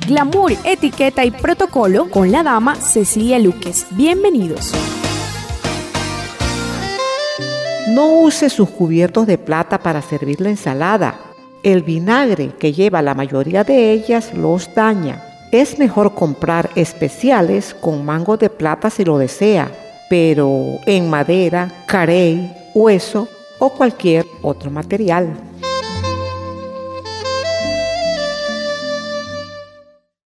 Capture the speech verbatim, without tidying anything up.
glamour, etiqueta y protocolo con la dama Cecilia Luques. Bienvenidos. No use sus cubiertos de plata para servir la ensalada. El vinagre que lleva la mayoría de ellas los daña. Es mejor comprar especiales con mango de plata si lo desea, pero en madera, carey, hueso o cualquier otro material.